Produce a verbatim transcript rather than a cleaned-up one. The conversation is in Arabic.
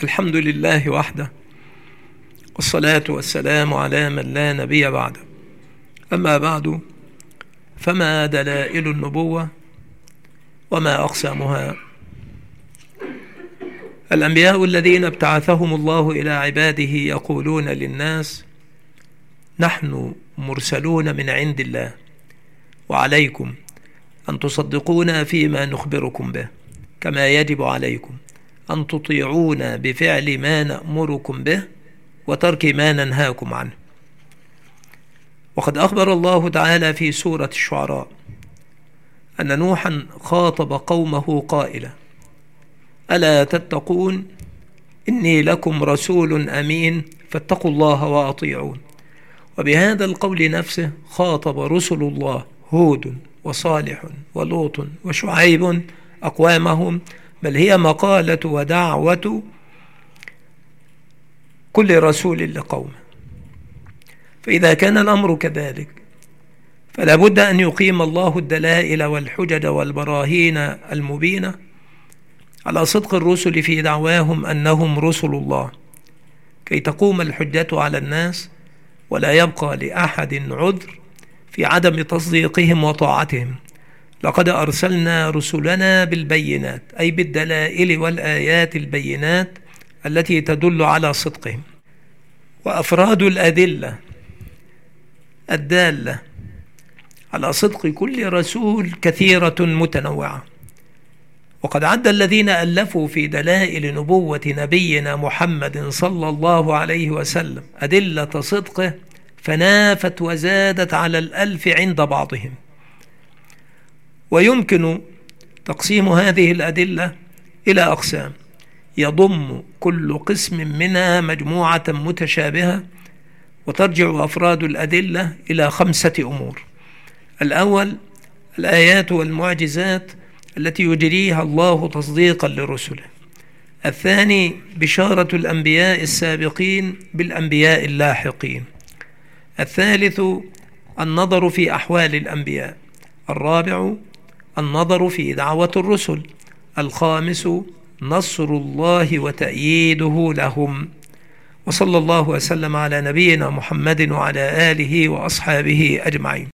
الحمد لله وحده، والصلاة والسلام على من لا نبي بعده. أما بعد، فما دلائل النبوة وما أقسامها؟ الأنبياء الذين ابتعثهم الله إلى عباده يقولون للناس: نحن مرسلون من عند الله، وعليكم أن تصدقونا فيما نخبركم به، كما يجب عليكم أن تطيعونا بفعل ما نأمركم به وترك ما ننهاكم عنه. وقد أخبر الله تعالى في سورة الشعراء أن نوحا خاطب قومه قائلا: ألا تتقون إني لكم رسول أمين فاتقوا الله وأطيعون. وبهذا القول نفسه خاطب رسل الله هود وصالح ولوط وشعيب أقوامهم، بل هي مقالة ودعوة كل رسول لقومه. فإذا كان الأمر كذلك، فلا بد أن يقيم الله الدلائل والحجج والبراهين المبينة على صدق الرسل في دعواهم أنهم رسل الله، كي تقوم الحجة على الناس ولا يبقى لأحد عذر في عدم تصديقهم وطاعتهم. لقد أرسلنا رسلنا بالبينات، أي بالدلائل والآيات البينات التي تدل على صدقهم. وأفراد الأدلة الدالة على صدق كل رسول كثيرة متنوعة، وقد عد الذين ألفوا في دلائل نبوة نبينا محمد صلى الله عليه وسلم أدلة صدقه فنافت وزادت على الألف عند بعضهم. ويمكن تقسيم هذه الأدلة إلى أقسام، يضم كل قسم منها مجموعة متشابهة، وترجع أفراد الأدلة إلى خمسة أمور. الأول: الآيات والمعجزات التي يجريها الله تصديقا لرسله. الثاني: بشارة الأنبياء السابقين بالأنبياء اللاحقين. الثالث: النظر في أحوال الأنبياء. الرابع: النظر في دعوة الرسل. الخامس: نصر الله وتأييده لهم. وصلى الله وسلم على نبينا محمد وعلى آله وأصحابه أجمعين.